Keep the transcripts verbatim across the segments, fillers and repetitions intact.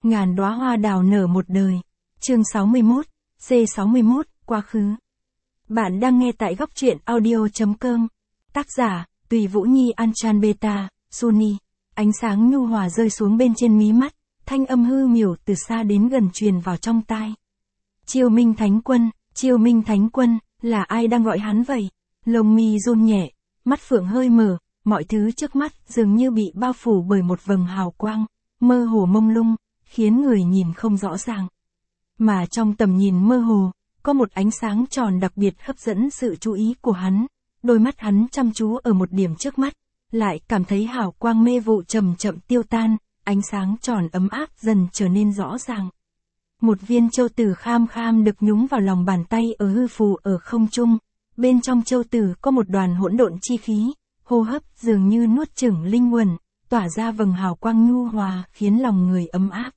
Ngàn đóa hoa đào nở một đời. Chương sáu mươi mốt, C sáu mươi mốt, quá khứ. Bạn đang nghe tại góc truyện audio chấm com. Tác giả, Tùy Vũ Nhi Anchan Beta, Suni. Ánh sáng nhu hòa rơi xuống bên trên mí mắt, thanh âm hư miểu từ xa đến gần truyền vào trong tai. Chiêu Minh Thánh Quân, Chiêu Minh Thánh Quân, là ai đang gọi hắn vậy? Lông mi run nhẹ, mắt phượng hơi mở, mọi thứ trước mắt dường như bị bao phủ bởi một vầng hào quang, mơ hồ mông lung, khiến người nhìn không rõ ràng. Mà trong tầm nhìn mơ hồ, có một ánh sáng tròn đặc biệt hấp dẫn sự chú ý của hắn. Đôi mắt hắn chăm chú ở một điểm trước mắt, lại cảm thấy hào quang mê vụ chậm chậm tiêu tan, ánh sáng tròn ấm áp dần trở nên rõ ràng. Một viên châu tử kham kham được nhúng vào lòng bàn tay ở hư phù ở không trung, bên trong châu tử có một đoàn hỗn độn chi khí, hô hấp dường như nuốt chửng linh quẩn, tỏa ra vầng hào quang nhu hòa khiến lòng người ấm áp.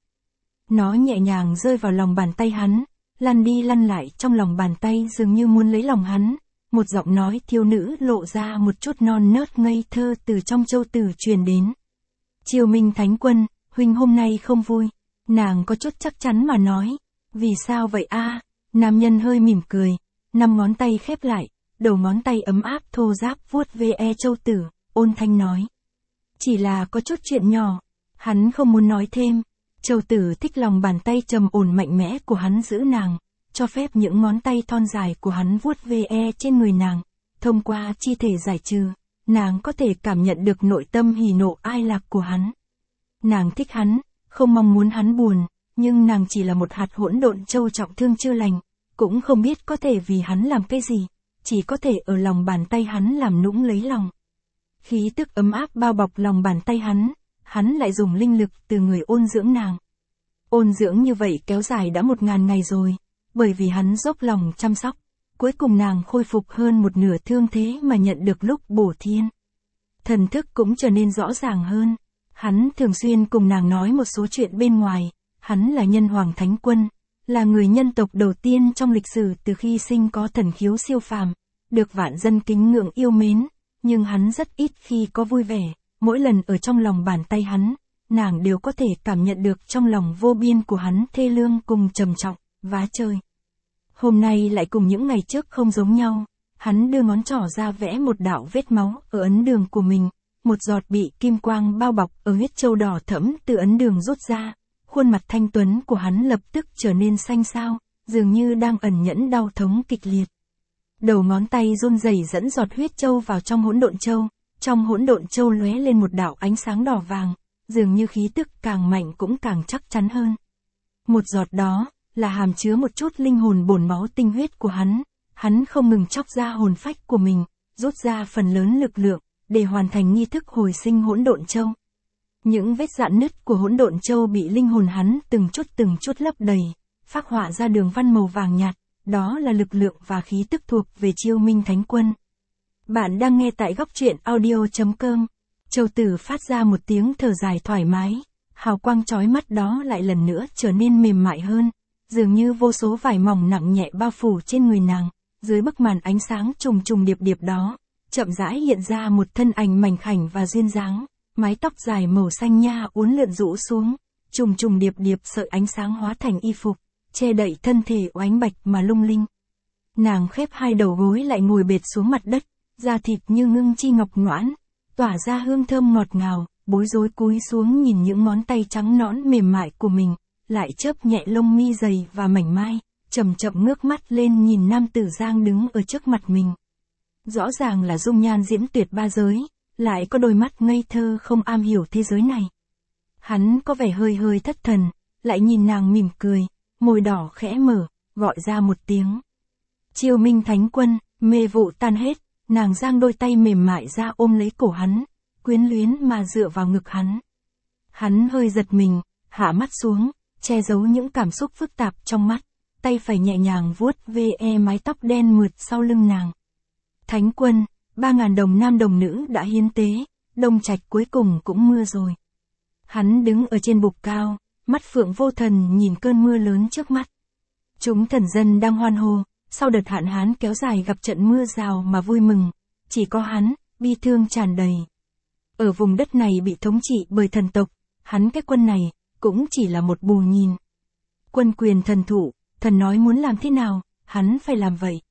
Nó nhẹ nhàng rơi vào lòng bàn tay hắn, lăn đi lăn lại trong lòng bàn tay dường như muốn lấy lòng hắn. Một giọng nói thiếu nữ lộ ra một chút non nớt ngây thơ từ trong châu tử truyền đến. Chiêu Minh Thánh Quân, huynh hôm nay không vui. Nàng có chút chắc chắn mà nói. Vì sao vậy a? Nam nhân hơi mỉm cười, năm ngón tay khép lại, đầu ngón tay ấm áp thô ráp vuốt ve châu tử, ôn thanh nói. Chỉ là có chút chuyện nhỏ. Hắn không muốn nói thêm. Châu tử thích lòng bàn tay trầm ổn mạnh mẽ của hắn giữ nàng, cho phép những ngón tay thon dài của hắn vuốt ve trên người nàng. Thông qua chi thể giải trừ, nàng có thể cảm nhận được nội tâm hỉ nộ ai lạc của hắn. Nàng thích hắn, không mong muốn hắn buồn, nhưng nàng chỉ là một hạt hỗn độn châu trọng thương chưa lành, cũng không biết có thể vì hắn làm cái gì, chỉ có thể ở lòng bàn tay hắn làm nũng lấy lòng. Khí tức ấm áp bao bọc lòng bàn tay hắn, hắn lại dùng linh lực từ người ôn dưỡng nàng. Ôn dưỡng như vậy kéo dài đã một ngàn ngày rồi, bởi vì hắn dốc lòng chăm sóc, cuối cùng nàng khôi phục hơn một nửa thương thế mà nhận được lúc bổ thiên. Thần thức cũng trở nên rõ ràng hơn, hắn thường xuyên cùng nàng nói một số chuyện bên ngoài, hắn là nhân hoàng thánh quân, là người nhân tộc đầu tiên trong lịch sử từ khi sinh có thần khiếu siêu phàm, được vạn dân kính ngưỡng yêu mến, nhưng hắn rất ít khi có vui vẻ, mỗi lần ở trong lòng bàn tay hắn, nàng đều có thể cảm nhận được trong lòng vô biên của hắn thê lương cùng trầm trọng, vá trời. Hôm nay lại cùng những ngày trước không giống nhau, hắn đưa ngón trỏ ra vẽ một đạo vết máu ở ấn đường của mình, một giọt bị kim quang bao bọc ở huyết châu đỏ thẫm từ ấn đường rút ra, khuôn mặt thanh tuấn của hắn lập tức trở nên xanh xao, dường như đang ẩn nhẫn đau thống kịch liệt. Đầu ngón tay run rẩy dẫn giọt huyết châu vào trong hỗn độn châu, trong hỗn độn châu lóe lên một đạo ánh sáng đỏ vàng, dường như khí tức càng mạnh cũng càng chắc chắn hơn. Một giọt đó là hàm chứa một chút linh hồn bổn máu tinh huyết của hắn, hắn không ngừng chóc ra hồn phách của mình, rút ra phần lớn lực lượng, để hoàn thành nghi thức hồi sinh hỗn độn châu. Những vết rạn nứt của hỗn độn châu bị linh hồn hắn từng chút từng chút lấp đầy, phác họa ra đường văn màu vàng nhạt, đó là lực lượng và khí tức thuộc về Chiêu Minh Thánh Quân. Bạn đang nghe tại góc truyện audio chấm com. Châu tử phát ra một tiếng thở dài thoải mái, hào quang chói mắt đó lại lần nữa trở nên mềm mại hơn, dường như vô số vải mỏng nặng nhẹ bao phủ trên người nàng, dưới bức màn ánh sáng trùng trùng điệp điệp đó, chậm rãi hiện ra một thân ảnh mảnh khảnh và duyên dáng, mái tóc dài màu xanh nha uốn lượn rũ xuống, trùng trùng điệp điệp sợi ánh sáng hóa thành y phục, che đậy thân thể oánh bạch mà lung linh. Nàng khép hai đầu gối lại ngồi bệt xuống mặt đất, da thịt như ngưng chi ngọc ngoãn, tỏa ra hương thơm ngọt ngào, bối rối cúi xuống nhìn những ngón tay trắng nõn mềm mại của mình, lại chớp nhẹ lông mi dày và mảnh mai, chậm chậm ngước mắt lên nhìn nam tử Giang đứng ở trước mặt mình. Rõ ràng là dung nhan diễm tuyệt ba giới, lại có đôi mắt ngây thơ không am hiểu thế giới này. Hắn có vẻ hơi hơi thất thần, lại nhìn nàng mỉm cười, môi đỏ khẽ mở, gọi ra một tiếng. Chiêu Minh Thánh Quân, mê vụ tan hết, nàng giang đôi tay mềm mại ra ôm lấy cổ hắn, quyến luyến mà dựa vào ngực hắn. Hắn hơi giật mình, hạ mắt xuống, che giấu những cảm xúc phức tạp trong mắt, tay phải nhẹ nhàng vuốt ve mái tóc đen mượt sau lưng nàng. Thánh Quân, ba ngàn đồng nam đồng nữ đã hiến tế, Đông Trạch cuối cùng cũng mưa rồi. Hắn đứng ở trên bục cao, mắt phượng vô thần nhìn cơn mưa lớn trước mắt. Chúng thần dân đang hoan hô, sau đợt hạn hán kéo dài gặp trận mưa rào mà vui mừng, chỉ có hắn, bi thương tràn đầy. Ở vùng đất này bị thống trị bởi thần tộc, hắn cái quân này, cũng chỉ là một bù nhìn. Quân quyền thần thụ, thần nói muốn làm thế nào, hắn phải làm vậy.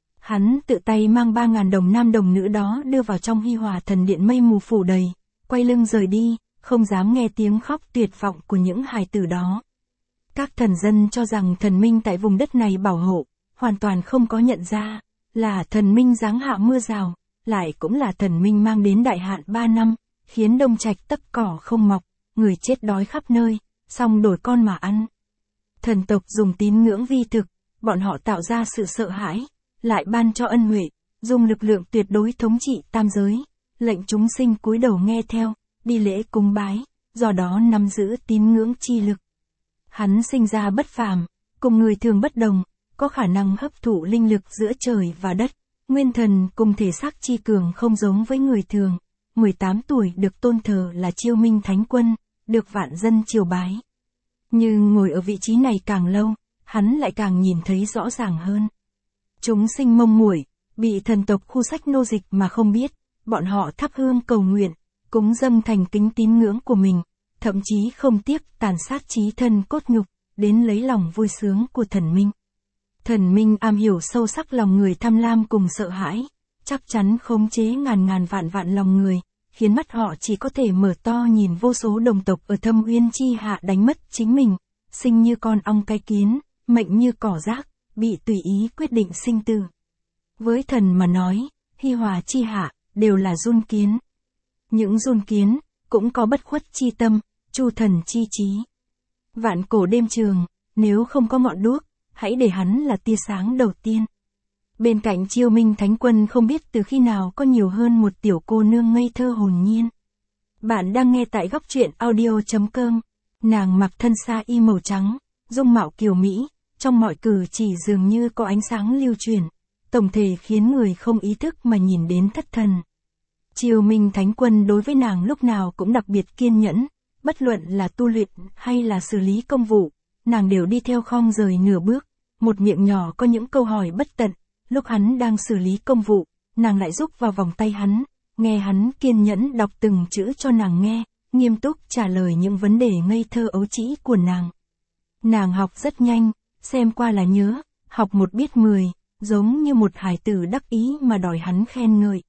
Hắn tự tay mang ba ngàn đồng nam đồng nữ đó đưa vào trong Hi Hòa thần điện mây mù phủ đầy, quay lưng rời đi, không dám nghe tiếng khóc tuyệt vọng của những hài tử đó. Các thần dân cho rằng thần minh tại vùng đất này bảo hộ, hoàn toàn không có nhận ra, là thần minh giáng hạ mưa rào, lại cũng là thần minh mang đến đại hạn ba năm, khiến Đông Trạch tất cỏ không mọc, người chết đói khắp nơi, xong đổi con mà ăn. Thần tộc dùng tín ngưỡng vi thực, bọn họ tạo ra sự sợ hãi, lại ban cho ân huệ, dùng lực lượng tuyệt đối thống trị tam giới, lệnh chúng sinh cúi đầu nghe theo, đi lễ cúng bái, do đó nắm giữ tín ngưỡng chi lực. Hắn sinh ra bất phàm, cùng người thường bất đồng, có khả năng hấp thụ linh lực giữa trời và đất, nguyên thần cùng thể xác chi cường không giống với người thường. mười tám tuổi được tôn thờ là Chiêu Minh Thánh Quân, được vạn dân triều bái. Nhưng ngồi ở vị trí này càng lâu, hắn lại càng nhìn thấy rõ ràng hơn. Chúng sinh mông muội, bị thần tộc khu sách nô dịch mà không biết, bọn họ thắp hương cầu nguyện, cúng dâng thành kính tín ngưỡng của mình, thậm chí không tiếc tàn sát chí thân cốt nhục, đến lấy lòng vui sướng của thần minh. Thần minh am hiểu sâu sắc lòng người tham lam cùng sợ hãi, chắc chắn khống chế ngàn ngàn vạn vạn lòng người, khiến mắt họ chỉ có thể mở to nhìn vô số đồng tộc ở Thâm Uyên chi hạ đánh mất chính mình, sinh như con ong cái kiến, mệnh như cỏ rác, bị tùy ý quyết định sinh tử. Với thần mà nói, Hi Hòa chi hạ, đều là giun kiến. Những giun kiến, cũng có bất khuất chi tâm, chu thần chi trí. Vạn cổ đêm trường, nếu không có ngọn đuốc, hãy để hắn là tia sáng đầu tiên. Bên cạnh Chiêu Minh Thánh Quân không biết từ khi nào có nhiều hơn một tiểu cô nương ngây thơ hồn nhiên. Bạn đang nghe tại góc truyện audio chấm com. Nàng mặc thân sa y màu trắng, dung mạo kiều mỹ, trong mọi cử chỉ dường như có ánh sáng lưu truyền, tổng thể khiến người không ý thức mà nhìn đến thất thần. Chiêu Minh Thánh Quân đối với nàng lúc nào cũng đặc biệt kiên nhẫn, bất luận là tu luyện hay là xử lý công vụ, nàng đều đi theo không rời nửa bước, một miệng nhỏ có những câu hỏi bất tận. Lúc hắn đang xử lý công vụ, nàng lại rúc vào vòng tay hắn, nghe hắn kiên nhẫn đọc từng chữ cho nàng nghe, nghiêm túc trả lời những vấn đề ngây thơ ấu trĩ của nàng. Nàng học rất nhanh, xem qua là nhớ, học một biết mười, giống như một hài tử đắc ý mà đòi hắn khen ngợi.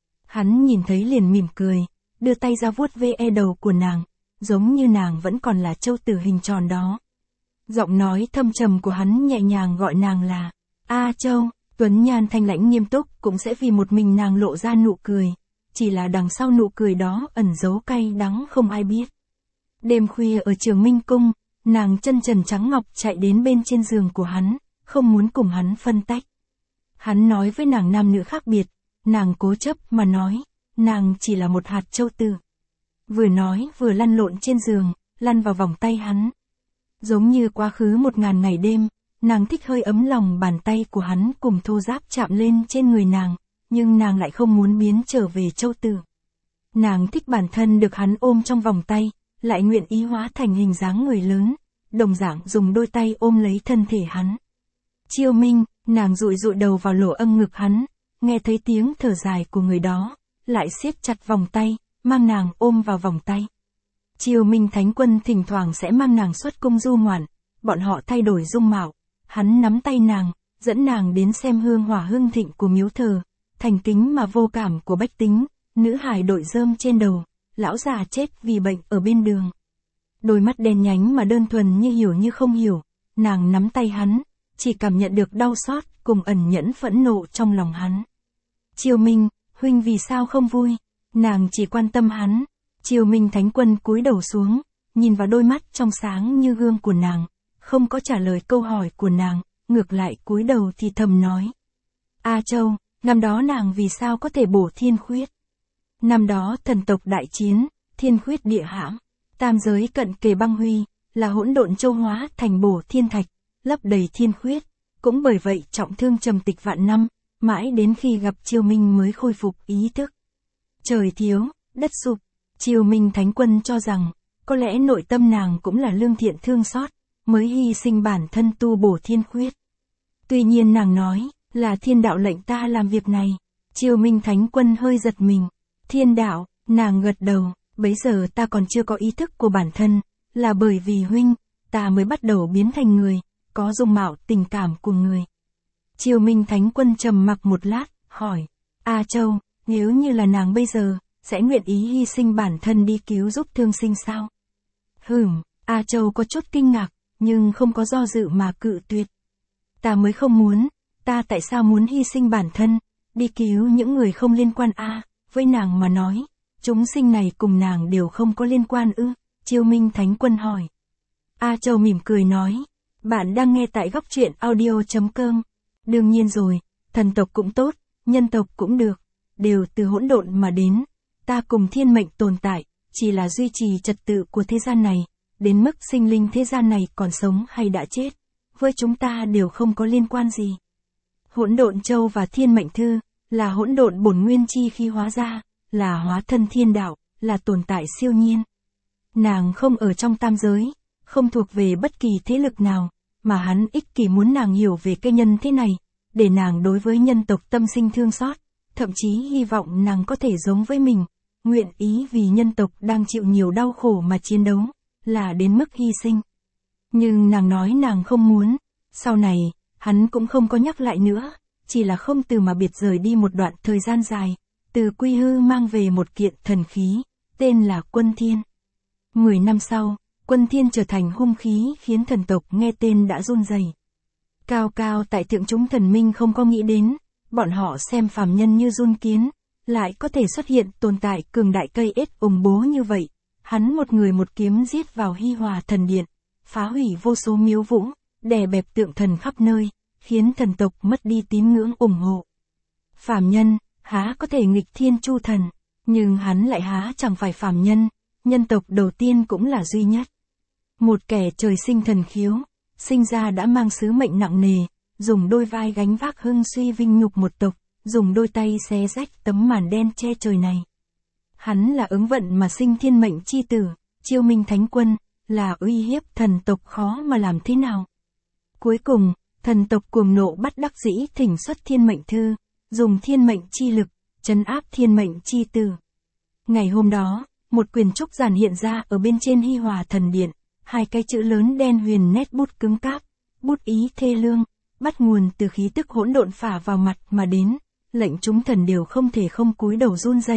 Hắn nhìn thấy liền mỉm cười, đưa tay ra vuốt ve đầu của nàng, giống như nàng vẫn còn là châu tử hình tròn đó. Giọng nói thâm trầm của hắn nhẹ nhàng gọi nàng là A Châu. Tuấn nhan thanh lãnh nghiêm túc cũng sẽ vì một mình nàng lộ ra nụ cười, chỉ là đằng sau nụ cười đó ẩn giấu cay đắng không ai biết. Đêm khuya ở Trường Minh Cung, nàng chân trần trắng ngọc chạy đến bên trên giường của hắn, không muốn cùng hắn phân tách. Hắn nói với nàng nam nữ khác biệt, nàng cố chấp mà nói, nàng chỉ là một hạt châu tử. Vừa nói vừa lăn lộn trên giường, lăn vào vòng tay hắn. Giống như quá khứ một ngàn ngày đêm, nàng thích hơi ấm lòng bàn tay của hắn cùng thô ráp chạm lên trên người nàng, nhưng nàng lại không muốn biến trở về châu tử. Nàng thích bản thân được hắn ôm trong vòng tay, lại nguyện ý hóa thành hình dáng người lớn, đồng dạng dùng đôi tay ôm lấy thân thể hắn. Chiêu Minh, nàng dụi dụi đầu vào lỗ âm ngực hắn, nghe thấy tiếng thở dài của người đó, lại siết chặt vòng tay, mang nàng ôm vào vòng tay. Chiêu Minh Thánh Quân thỉnh thoảng sẽ mang nàng xuất cung du ngoạn, bọn họ thay đổi dung mạo. Hắn nắm tay nàng, dẫn nàng đến xem hương hỏa hương thịnh của miếu thờ, thành kính mà vô cảm của bách tính, nữ hài đội rơm trên đầu, lão già chết vì bệnh ở bên đường. Đôi mắt đen nhánh mà đơn thuần như hiểu như không hiểu, nàng nắm tay hắn, chỉ cảm nhận được đau xót cùng ẩn nhẫn phẫn nộ trong lòng hắn. Chiêu Minh, huynh vì sao không vui? Nàng chỉ quan tâm hắn. Chiêu Minh Thánh Quân cúi đầu xuống, nhìn vào đôi mắt trong sáng như gương của nàng. Không có trả lời câu hỏi của nàng, ngược lại cúi đầu thì thầm nói. A Châu, năm đó nàng vì sao có thể bổ thiên khuyết? Năm đó thần tộc đại chiến, thiên khuyết địa hãm, tam giới cận kề băng huy, là hỗn độn châu hóa thành bổ thiên thạch, lấp đầy thiên khuyết, cũng bởi vậy trọng thương trầm tịch vạn năm, mãi đến khi gặp Chiêu Minh mới khôi phục ý thức. Trời thiếu, đất sụp, Chiêu Minh Thánh Quân cho rằng, có lẽ nội tâm nàng cũng là lương thiện thương xót, mới hy sinh bản thân tu bổ thiên khuyết. Tuy nhiên nàng nói, là thiên đạo lệnh ta làm việc này. Chiêu Minh Thánh Quân hơi giật mình. Thiên đạo, nàng gật đầu, bấy giờ ta còn chưa có ý thức của bản thân, là bởi vì huynh, ta mới bắt đầu biến thành người, có dung mạo tình cảm của người. Chiêu Minh Thánh Quân trầm mặc một lát, hỏi, A Châu, nếu như là nàng bây giờ, sẽ nguyện ý hy sinh bản thân đi cứu giúp thương sinh sao? Hửm, A Châu có chút kinh ngạc, nhưng không có do dự mà cự tuyệt. Ta mới không muốn, ta tại sao muốn hy sinh bản thân, đi cứu những người không liên quan a? Với nàng mà nói, chúng sinh này cùng nàng đều không có liên quan ư? Chiêu Minh Thánh Quân hỏi. A Châu mỉm cười nói, bạn đang nghe tại góc truyện audio.com. Đương nhiên rồi, thần tộc cũng tốt, nhân tộc cũng được, đều từ hỗn độn mà đến. Ta cùng thiên mệnh tồn tại, chỉ là duy trì trật tự của thế gian này, đến mức sinh linh thế gian này còn sống hay đã chết, với chúng ta đều không có liên quan gì. Hỗn độn châu và thiên mệnh thư, là hỗn độn bổn nguyên chi khi hóa ra, là hóa thân thiên đạo, là tồn tại siêu nhiên. Nàng không ở trong tam giới, không thuộc về bất kỳ thế lực nào, mà hắn ích kỷ muốn nàng hiểu về cái nhân thế này, để nàng đối với nhân tộc tâm sinh thương xót, thậm chí hy vọng nàng có thể giống với mình, nguyện ý vì nhân tộc đang chịu nhiều đau khổ mà chiến đấu, là đến mức hy sinh. Nhưng nàng nói nàng không muốn, sau này, hắn cũng không có nhắc lại nữa, chỉ là không từ mà biệt rời đi một đoạn thời gian dài, từ Quy Hư mang về một kiện thần khí, tên là Quân Thiên. Mười năm sau, Quân Thiên trở thành hung khí khiến thần tộc nghe tên đã run rẩy. Cao cao tại thượng chúng thần minh không có nghĩ đến, bọn họ xem phàm nhân như giun kiến, lại có thể xuất hiện tồn tại cường đại cây ết ủng bố như vậy. Hắn một người một kiếm giết vào Hi Hòa thần điện, phá hủy vô số miếu vũ, đè bẹp tượng thần khắp nơi, khiến thần tộc mất đi tín ngưỡng ủng hộ. Phàm nhân, há có thể nghịch thiên chu thần, nhưng hắn lại há chẳng phải phàm nhân, nhân tộc đầu tiên cũng là duy nhất. Một kẻ trời sinh thần khiếu, sinh ra đã mang sứ mệnh nặng nề, dùng đôi vai gánh vác hưng suy vinh nhục một tộc, dùng đôi tay xé rách tấm màn đen che trời này. Hắn là ứng vận mà sinh thiên mệnh chi tử, Chiêu Minh Thánh Quân, là uy hiếp thần tộc khó mà làm thế nào. Cuối cùng, thần tộc cuồng nộ bắt đắc dĩ thỉnh xuất thiên mệnh thư, dùng thiên mệnh chi lực, trấn áp thiên mệnh chi tử. Ngày hôm đó, một quyển trúc giản hiện ra ở bên trên Hi Hòa thần điện, hai cái chữ lớn đen huyền nét bút cứng cáp, bút ý thê lương, bắt nguồn từ khí tức hỗn độn phả vào mặt mà đến, lệnh chúng thần đều không thể không cúi đầu run rẩy.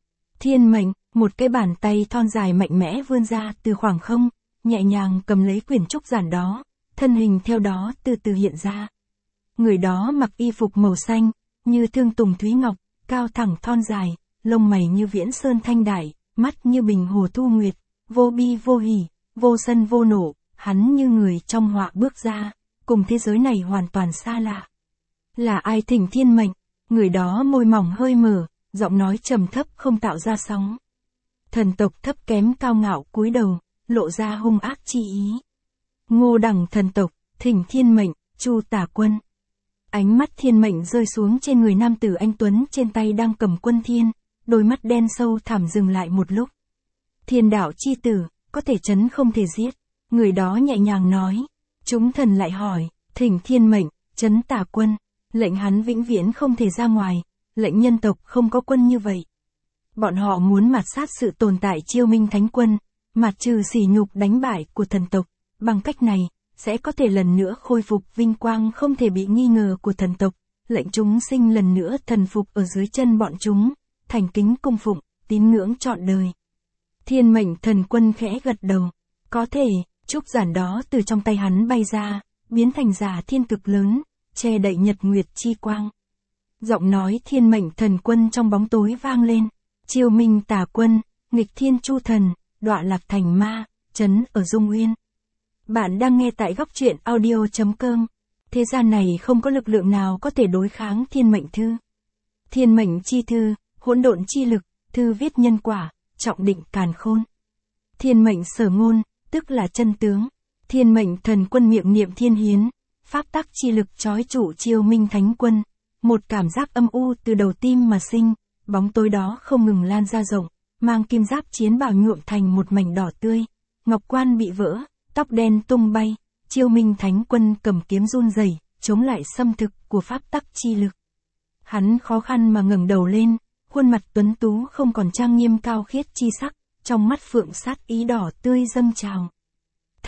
Thiên mệnh, một cái bàn tay thon dài mạnh mẽ vươn ra từ khoảng không, nhẹ nhàng cầm lấy quyển trúc giản đó, thân hình theo đó từ từ hiện ra. Người đó mặc y phục màu xanh, như thương tùng thúy ngọc, cao thẳng thon dài, lông mày như viễn sơn thanh đại, mắt như bình hồ thu nguyệt, vô bi vô hỉ, vô sân vô nộ, hắn như người trong họa bước ra, cùng thế giới này hoàn toàn xa lạ. Là ai thỉnh thiên mệnh? Người đó môi mỏng hơi mở, giọng nói trầm thấp không tạo ra sóng. Thần tộc thấp kém cao ngạo cúi đầu, lộ ra hung ác chi ý. Ngô Đẳng thần tộc, thỉnh thiên mệnh, Chu Tả Quân. Ánh mắt thiên mệnh rơi xuống trên người nam tử anh tuấn trên tay đang cầm quân thiên, đôi mắt đen sâu thẳm dừng lại một lúc. Thiên đạo chi tử, có thể trấn không thể giết. Người đó nhẹ nhàng nói. Chúng thần lại hỏi, thỉnh thiên mệnh, trấn Tả Quân. Lệnh hắn vĩnh viễn không thể ra ngoài, lệnh nhân tộc không có quân như vậy. Bọn họ muốn mạt sát sự tồn tại Chiêu Minh Thánh Quân, mạt trừ sỉ nhục đánh bại của thần tộc, bằng cách này, sẽ có thể lần nữa khôi phục vinh quang không thể bị nghi ngờ của thần tộc, lệnh chúng sinh lần nữa thần phục ở dưới chân bọn chúng, thành kính cung phụng, tín ngưỡng trọn đời. Thiên mệnh thần quân khẽ gật đầu, có thể, trúc giản đó từ trong tay hắn bay ra, biến thành giả thiên cực lớn, che đậy nhật nguyệt chi quang. Giọng nói thiên mệnh thần quân trong bóng tối vang lên, Chiêu Minh Tả Quân, nghịch thiên chu thần, đọa lạc thành ma, trấn ở Dung Uyên. Bạn đang nghe tại góc truyện audio.com. Thế gian này không có lực lượng nào có thể đối kháng thiên mệnh thư. Thiên mệnh chi thư, hỗn độn chi lực, thư viết nhân quả, trọng định càn khôn. Thiên mệnh sở ngôn, tức là chân tướng. Thiên mệnh thần quân miệng niệm thiên hiến, pháp tắc chi lực chói trụ Chiêu Minh Thánh Quân. Một cảm giác âm u từ đầu tim mà sinh, bóng tối đó không ngừng lan ra rộng, mang kim giáp chiến bào nhuộm thành một mảnh đỏ tươi, ngọc quan bị vỡ, tóc đen tung bay, Chiêu Minh Thánh Quân cầm kiếm run rẩy, chống lại xâm thực của pháp tắc chi lực. Hắn khó khăn mà ngẩng đầu lên, khuôn mặt tuấn tú không còn trang nghiêm cao khiết chi sắc, trong mắt phượng sát ý đỏ tươi dâng trào.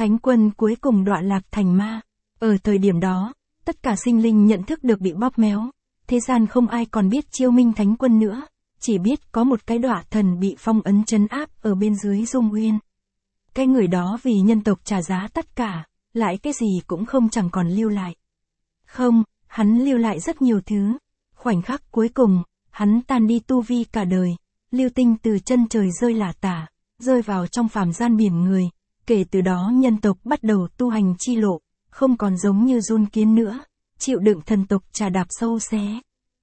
Thánh quân cuối cùng đọa lạc thành ma. Ở thời điểm đó, tất cả sinh linh nhận thức được bị bóp méo. Thế gian không ai còn biết Chiêu Minh Thánh quân nữa, chỉ biết có một cái đọa thần bị phong ấn trấn áp ở bên dưới Dung Uyên. Cái người đó vì nhân tộc trả giá tất cả, lại cái gì cũng không chẳng còn lưu lại. Không, hắn lưu lại rất nhiều thứ. Khoảnh khắc cuối cùng, hắn tan đi tu vi cả đời, lưu tinh từ chân trời rơi lả tả, rơi vào trong phàm gian biển người. Kể từ đó nhân tộc bắt đầu tu hành chi lộ, không còn giống như giun kiến nữa, chịu đựng thần tộc trà đạp sâu xé.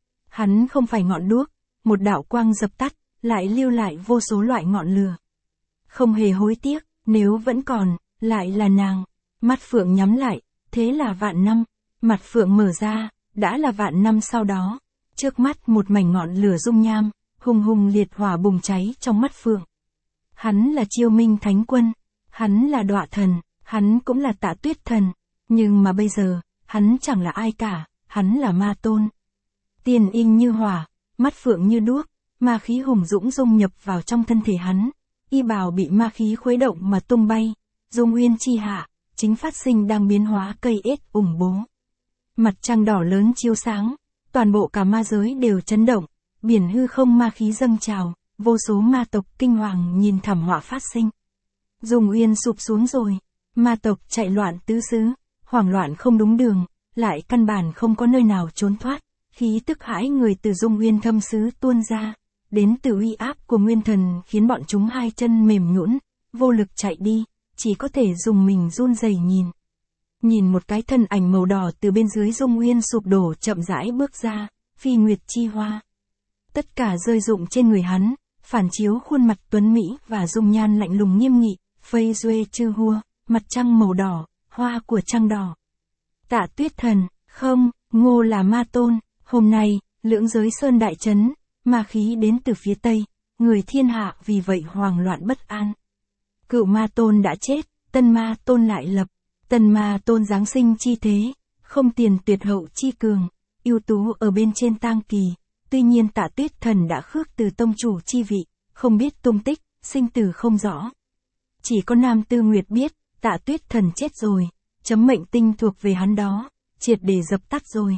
Hắn không phải ngọn đuốc, một đạo quang dập tắt, lại lưu lại vô số loại ngọn lửa. Không hề hối tiếc, nếu vẫn còn, lại là nàng. Mắt phượng nhắm lại, thế là vạn năm. Mặt phượng mở ra, đã là vạn năm sau đó. Trước mắt một mảnh ngọn lửa dung nham, hùng hùng liệt hỏa bùng cháy trong mắt phượng. Hắn là Chiêu Minh Thánh quân, hắn là đọa thần, hắn cũng là Tạ Tuyết thần. Nhưng mà bây giờ, hắn chẳng là ai cả, hắn là ma tôn. Tiền inh như hỏa, mắt phượng như đuốc, ma khí hùng dũng dung nhập vào trong thân thể hắn. Y bào bị ma khí khuấy động mà tung bay. Dung Uyên chi hạ, chính phát sinh đang biến hóa cây ết ủng bố. Mặt trăng đỏ lớn chiếu sáng, toàn bộ cả ma giới đều chấn động, biển hư không ma khí dâng trào, vô số ma tộc kinh hoàng nhìn thảm họa phát sinh. Dung Uyên sụp xuống rồi, ma tộc chạy loạn tứ xứ, hoảng loạn không đúng đường, lại căn bản không có nơi nào trốn thoát, khí tức hãi người từ Dung Uyên thâm xứ tuôn ra, đến từ uy áp của nguyên thần khiến bọn chúng hai chân mềm nhũn, vô lực chạy đi, chỉ có thể dùng mình run rẩy nhìn. Nhìn một cái thân ảnh màu đỏ từ bên dưới Dung Uyên sụp đổ chậm rãi bước ra, Phi Nguyệt chi hoa. Tất cả rơi rụng trên người hắn, phản chiếu khuôn mặt tuấn mỹ và dung nhan lạnh lùng nghiêm nghị, Phây Duê Chư Hua, mặt trăng màu đỏ, hoa của trăng đỏ. Tạ Tuyết thần, không, Ngô là ma tôn, hôm nay, lưỡng giới sơn đại chấn, ma khí đến từ phía tây, người thiên hạ vì vậy hoang loạn bất an. Cựu ma tôn đã chết, tân ma tôn lại lập, tân ma tôn giáng sinh chi thế, không tiền tuyệt hậu chi cường, ưu tú ở bên trên tang kỳ. Tuy nhiên Tạ Tuyết thần đã khước từ tông chủ chi vị, không biết tung tích, sinh tử không rõ. Chỉ có Nam Tư Nguyệt biết, Tạ Tuyết thần chết rồi, chấm mệnh tinh thuộc về hắn đó, triệt để dập tắt rồi.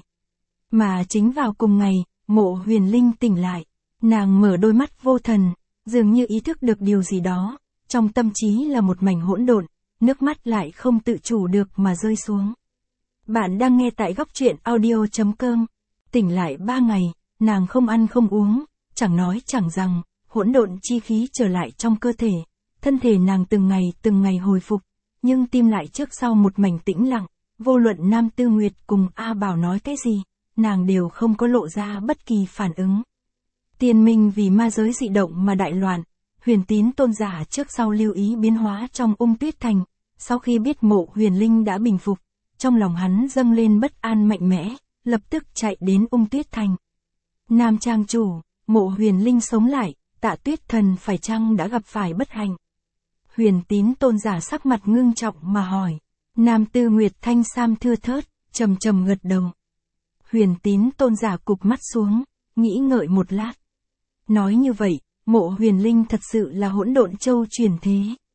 Mà chính vào cùng ngày, Mộ Huyền Linh tỉnh lại, nàng mở đôi mắt vô thần, dường như ý thức được điều gì đó, trong tâm trí là một mảnh hỗn độn, nước mắt lại không tự chủ được mà rơi xuống. Bạn đang nghe tại góc truyện audio chấm com. Tỉnh lại ba ngày, nàng không ăn không uống, chẳng nói chẳng rằng, hỗn độn chi khí trở lại trong cơ thể. Thân thể nàng từng ngày từng ngày hồi phục, nhưng tim lại trước sau một mảnh tĩnh lặng, vô luận Nam Tư Nguyệt cùng A Bảo nói cái gì, nàng đều không có lộ ra bất kỳ phản ứng. Tiên minh vì ma giới dị động mà đại loạn, Huyền Tín tôn giả trước sau lưu ý biến hóa trong Ung Tuyết Thành, sau khi biết Mộ Huyền Linh đã bình phục, trong lòng hắn dâng lên bất an mạnh mẽ, lập tức chạy đến Ung Tuyết Thành. Nam trang chủ, Mộ Huyền Linh sống lại, Tạ Tuyết thần phải chăng đã gặp phải bất hạnh? Huyền Tín tôn giả sắc mặt ngưng trọng mà hỏi. Nam Tư Nguyệt thanh sam thưa thớt, trầm trầm gật đầu. Huyền Tín tôn giả cụp mắt xuống, nghĩ ngợi một lát. Nói như vậy, Mộ Huyền Linh thật sự là hỗn độn châu truyền thế.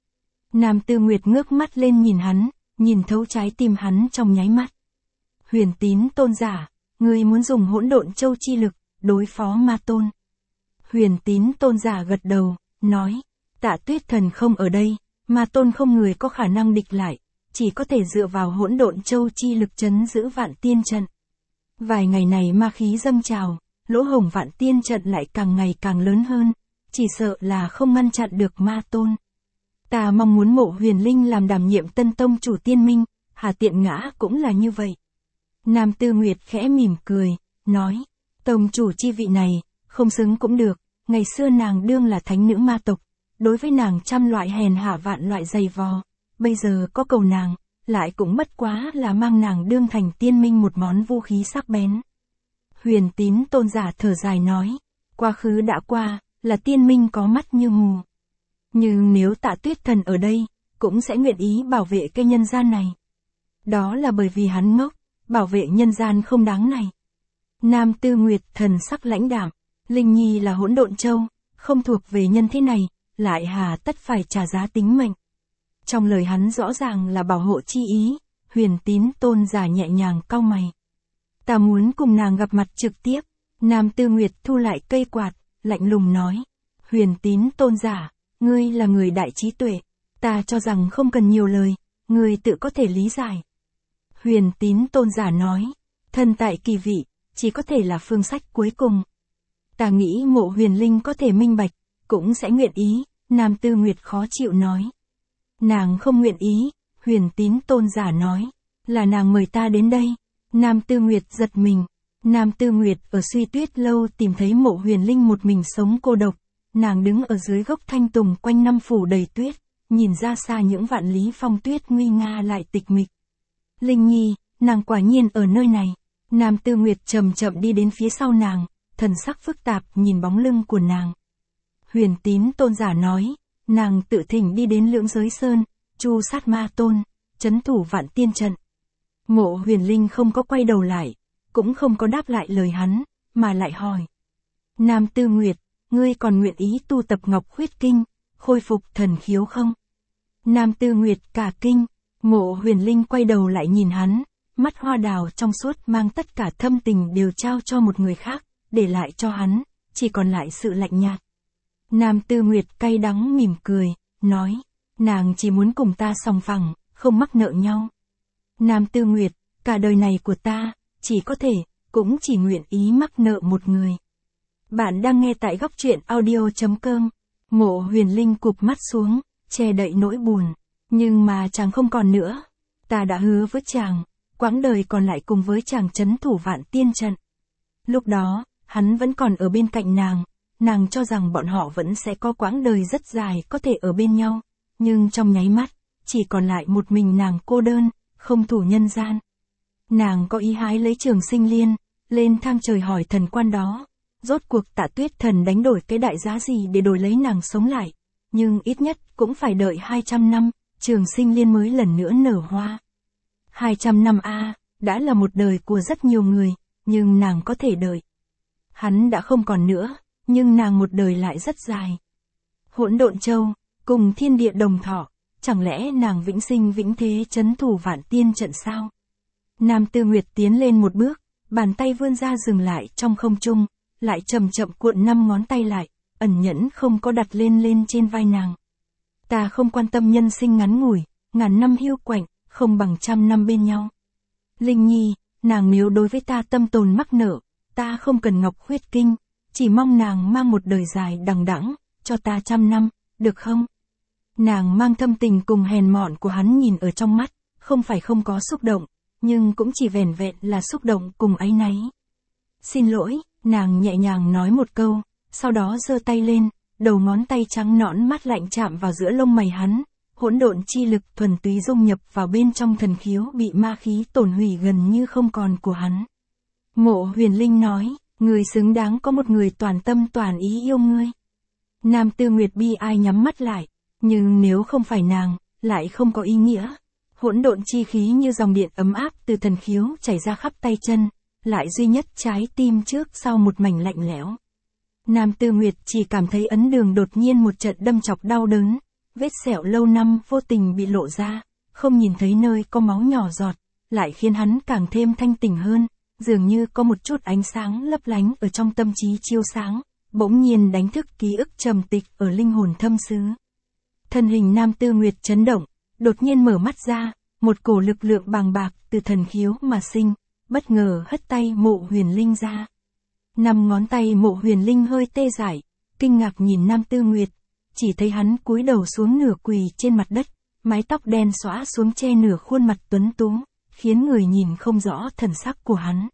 Nam Tư Nguyệt ngước mắt lên nhìn hắn, nhìn thấu trái tim hắn trong nháy mắt. Huyền Tín tôn giả, ngươi muốn dùng hỗn độn châu chi lực, đối phó ma tôn. Huyền Tín tôn giả gật đầu, nói, Tạ Tuyết thần không ở đây, ma tôn không người có khả năng địch lại, chỉ có thể dựa vào hỗn độn châu chi lực trấn giữ vạn tiên trận. Vài ngày này ma khí dâng trào, lỗ hổng vạn tiên trận lại càng ngày càng lớn hơn, chỉ sợ là không ngăn chặn được ma tôn. Ta mong muốn Mộ Huyền Linh làm đảm nhiệm tân tông chủ tiên minh, Hà Tiện Ngã cũng là như vậy. Nam Tư Nguyệt khẽ mỉm cười, nói, tông chủ chi vị này, không xứng cũng được, ngày xưa nàng đương là thánh nữ ma tộc, đối với nàng trăm loại hèn hạ vạn loại dày vò, bây giờ có cầu nàng, lại cũng bất quá là mang nàng đương thành tiên minh một món vũ khí sắc bén. Huyền Tín tôn giả thở dài nói, quá khứ đã qua, là tiên minh có mắt như mù. Nhưng nếu Tạ Tuyết thần ở đây, cũng sẽ nguyện ý bảo vệ cái nhân gian này. Đó là bởi vì hắn ngốc, bảo vệ nhân gian không đáng này. Nam Tư Nguyệt thần sắc lãnh đạm, Linh Nhi là hỗn độn châu, không thuộc về nhân thế này, lại hà tất phải trả giá tính mệnh. Trong lời hắn rõ ràng là bảo hộ chi ý, Huyền Tín Tôn giả nhẹ nhàng cau mày. Ta muốn cùng nàng gặp mặt trực tiếp. Nam Tư Nguyệt thu lại cây quạt, lạnh lùng nói. Huyền Tín Tôn giả, ngươi là người đại trí tuệ, ta cho rằng không cần nhiều lời, ngươi tự có thể lý giải. Huyền Tín Tôn giả nói, thân tại kỳ vị, chỉ có thể là phương sách cuối cùng. Ta nghĩ Mộ Huyền Linh có thể minh bạch, cũng sẽ nguyện ý, Nam Tư Nguyệt khó chịu nói. Nàng không nguyện ý, Huyền Tín Tôn giả nói, là nàng mời ta đến đây. Nam Tư Nguyệt giật mình. Nam Tư Nguyệt ở Suy Tuyết lâu tìm thấy Mộ Huyền Linh một mình sống cô độc, nàng đứng ở dưới gốc thanh tùng quanh năm phủ đầy tuyết, nhìn ra xa những vạn lý phong tuyết nguy nga lại tịch mịch. Linh Nhi, nàng quả nhiên ở nơi này. Nam Tư Nguyệt chậm chậm đi đến phía sau nàng, thần sắc phức tạp nhìn bóng lưng của nàng. Huyền Tín Tôn giả nói, nàng tự thỉnh đi đến Lưỡng Giới Sơn, Chu Sát Ma Tôn, trấn thủ Vạn Tiên trận. Mộ Huyền Linh không có quay đầu lại, cũng không có đáp lại lời hắn, mà lại hỏi. Nam Tư Nguyệt, ngươi còn nguyện ý tu tập Ngọc Huyết Kinh, khôi phục thần khiếu không? Nam Tư Nguyệt cả kinh, Mộ Huyền Linh quay đầu lại nhìn hắn, mắt hoa đào trong suốt mang tất cả thâm tình đều trao cho một người khác, để lại cho hắn, chỉ còn lại sự lạnh nhạt. Nam Tư Nguyệt cay đắng mỉm cười, nói, nàng chỉ muốn cùng ta song phẳng, không mắc nợ nhau. Nam Tư Nguyệt, cả đời này của ta, chỉ có thể, cũng chỉ nguyện ý mắc nợ một người. Bạn đang nghe tại góc truyện audio chấm com. Mộ Huyền Linh cụp mắt xuống, che đậy nỗi buồn. Nhưng mà chàng không còn nữa. Ta đã hứa với chàng, quãng đời còn lại cùng với chàng trấn thủ Vạn Tiên trận. Lúc đó, hắn vẫn còn ở bên cạnh nàng. Nàng cho rằng bọn họ vẫn sẽ có quãng đời rất dài có thể ở bên nhau. Nhưng trong nháy mắt, chỉ còn lại một mình nàng cô đơn, không thủ nhân gian. Nàng có ý hái lấy Trường Sinh Liên, lên thang trời hỏi thần quan đó. Rốt cuộc Tạ Tuyết Thần đánh đổi cái đại giá gì để đổi lấy nàng sống lại. Nhưng ít nhất cũng phải đợi hai trăm năm, Trường Sinh Liên mới lần nữa nở hoa. hai trăm năm a, đã là một đời của rất nhiều người, nhưng nàng có thể đợi. Hắn đã không còn nữa, nhưng nàng một đời lại rất dài. Hỗn Độn Châu, cùng thiên địa đồng thọ, chẳng lẽ nàng vĩnh sinh vĩnh thế trấn thủ Vạn Tiên trận sao? Nam Tư Nguyệt tiến lên một bước, bàn tay vươn ra dừng lại trong không trung, lại chậm chậm cuộn năm ngón tay lại, ẩn nhẫn không có đặt lên lên trên vai nàng. Ta không quan tâm nhân sinh ngắn ngủi, ngàn năm hiu quạnh, không bằng trăm năm bên nhau. Linh Nhi, nàng nếu đối với ta tâm tồn mắc nợ, ta không cần Ngọc Huyết Kinh, chỉ mong nàng mang một đời dài đằng đẵng, cho ta trăm năm, được không? Nàng mang thâm tình cùng hèn mọn của hắn nhìn ở trong mắt, không phải không có xúc động, nhưng cũng chỉ vẻn vẹn là xúc động cùng áy náy. Xin lỗi, nàng nhẹ nhàng nói một câu, sau đó giơ tay lên, đầu ngón tay trắng nõn mát lạnh chạm vào giữa lông mày hắn, hỗn độn chi lực thuần túy dung nhập vào bên trong thần khiếu bị ma khí tổn hủy gần như không còn của hắn. Mộ Huyền Linh nói, người xứng đáng có một người toàn tâm toàn ý yêu ngươi. Nam Tư Nguyệt bi ai nhắm mắt lại, nhưng nếu không phải nàng, lại không có ý nghĩa. Hỗn độn chi khí như dòng điện ấm áp từ thần khiếu chảy ra khắp tay chân, lại duy nhất trái tim trước sau một mảnh lạnh lẽo. Nam Tư Nguyệt chỉ cảm thấy ấn đường đột nhiên một trận đâm chọc đau đớn, vết sẹo lâu năm vô tình bị lộ ra, không nhìn thấy nơi có máu nhỏ giọt, lại khiến hắn càng thêm thanh tỉnh hơn, dường như có một chút ánh sáng lấp lánh ở trong tâm trí chiếu sáng, bỗng nhiên đánh thức ký ức trầm tịch ở linh hồn thâm xứ. Thân hình Nam Tư Nguyệt chấn động, đột nhiên mở mắt ra, một cổ lực lượng bàng bạc từ thần khiếu mà sinh, bất ngờ hất tay Mộ Huyền Linh ra. Năm ngón tay Mộ Huyền Linh hơi tê dại, kinh ngạc nhìn Nam Tư Nguyệt, chỉ thấy hắn cúi đầu xuống nửa quỳ trên mặt đất, mái tóc đen xõa xuống che nửa khuôn mặt tuấn tú, khiến người nhìn không rõ thần sắc của hắn.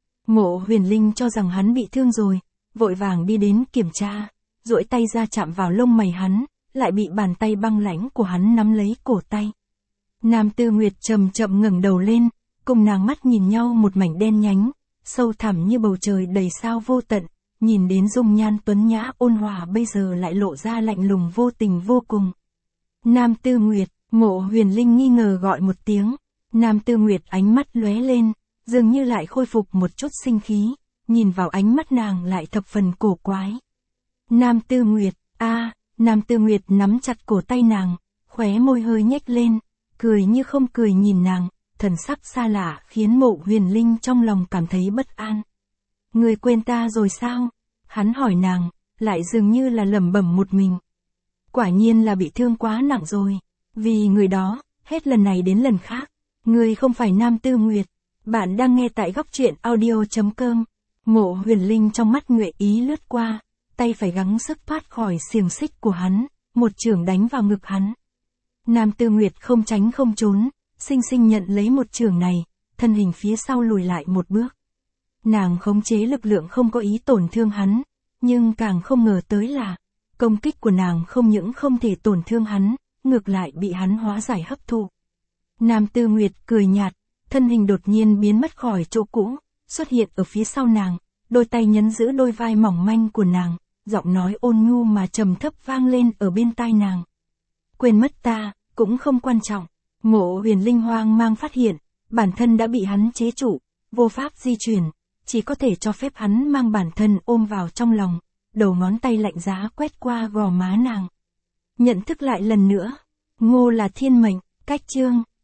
Mộ Huyền Linh cho rằng hắn bị thương rồi, vội vàng đi đến kiểm tra, duỗi tay ra chạm vào lông mày hắn, lại bị bàn tay băng lãnh của hắn nắm lấy cổ tay. Nam Tư Nguyệt chậm chậm ngẩng đầu lên, cùng nàng mắt nhìn nhau một mảnh đen nhánh, sâu thẳm như bầu trời đầy sao vô tận, nhìn đến dung nhan tuấn nhã ôn hòa bây giờ lại lộ ra lạnh lùng vô tình vô cùng. Nam Tư Nguyệt, Mộ Huyền Linh nghi ngờ gọi một tiếng, Nam Tư Nguyệt ánh mắt lóe lên, dường như lại khôi phục một chút sinh khí, nhìn vào ánh mắt nàng lại thập phần cổ quái. Nam Tư Nguyệt, a, Nam Tư Nguyệt nắm chặt cổ tay nàng, khóe môi hơi nhếch lên, cười như không cười nhìn nàng, thần sắc xa lạ khiến Mộ Huyền Linh trong lòng cảm thấy bất an. Người quên ta rồi sao? Hắn hỏi nàng, lại dường như là lẩm bẩm một mình. Quả nhiên là bị thương quá nặng rồi, vì người đó, hết lần này đến lần khác. Người không phải Nam Tư Nguyệt. Bạn đang nghe tại góc truyện audio.com. Mộ Huyền Linh trong mắt Nhuệ Ý lướt qua, tay phải gắng sức thoát khỏi xiềng xích của hắn, một chưởng đánh vào ngực hắn. Nam Tư Nguyệt không tránh không trốn, xinh xinh nhận lấy một chưởng này, thân hình phía sau lùi lại một bước. Nàng khống chế lực lượng không có ý tổn thương hắn, nhưng càng không ngờ tới là, công kích của nàng không những không thể tổn thương hắn, ngược lại bị hắn hóa giải hấp thụ. Nam Tư Nguyệt cười nhạt, thân hình đột nhiên biến mất khỏi chỗ cũ, xuất hiện ở phía sau nàng, đôi tay nhấn giữ đôi vai mỏng manh của nàng, giọng nói ôn nhu mà trầm thấp vang lên ở bên tai nàng. Quên mất ta, cũng không quan trọng. Mộ Huyền Linh hoang mang phát hiện, bản thân đã bị hắn chế trụ, vô pháp di chuyển, chỉ có thể cho phép hắn mang bản thân ôm vào trong lòng, đầu ngón tay lạnh giá quét qua gò má nàng. Nhận thức lại lần nữa, Ngô là thiên mệnh, cách chương.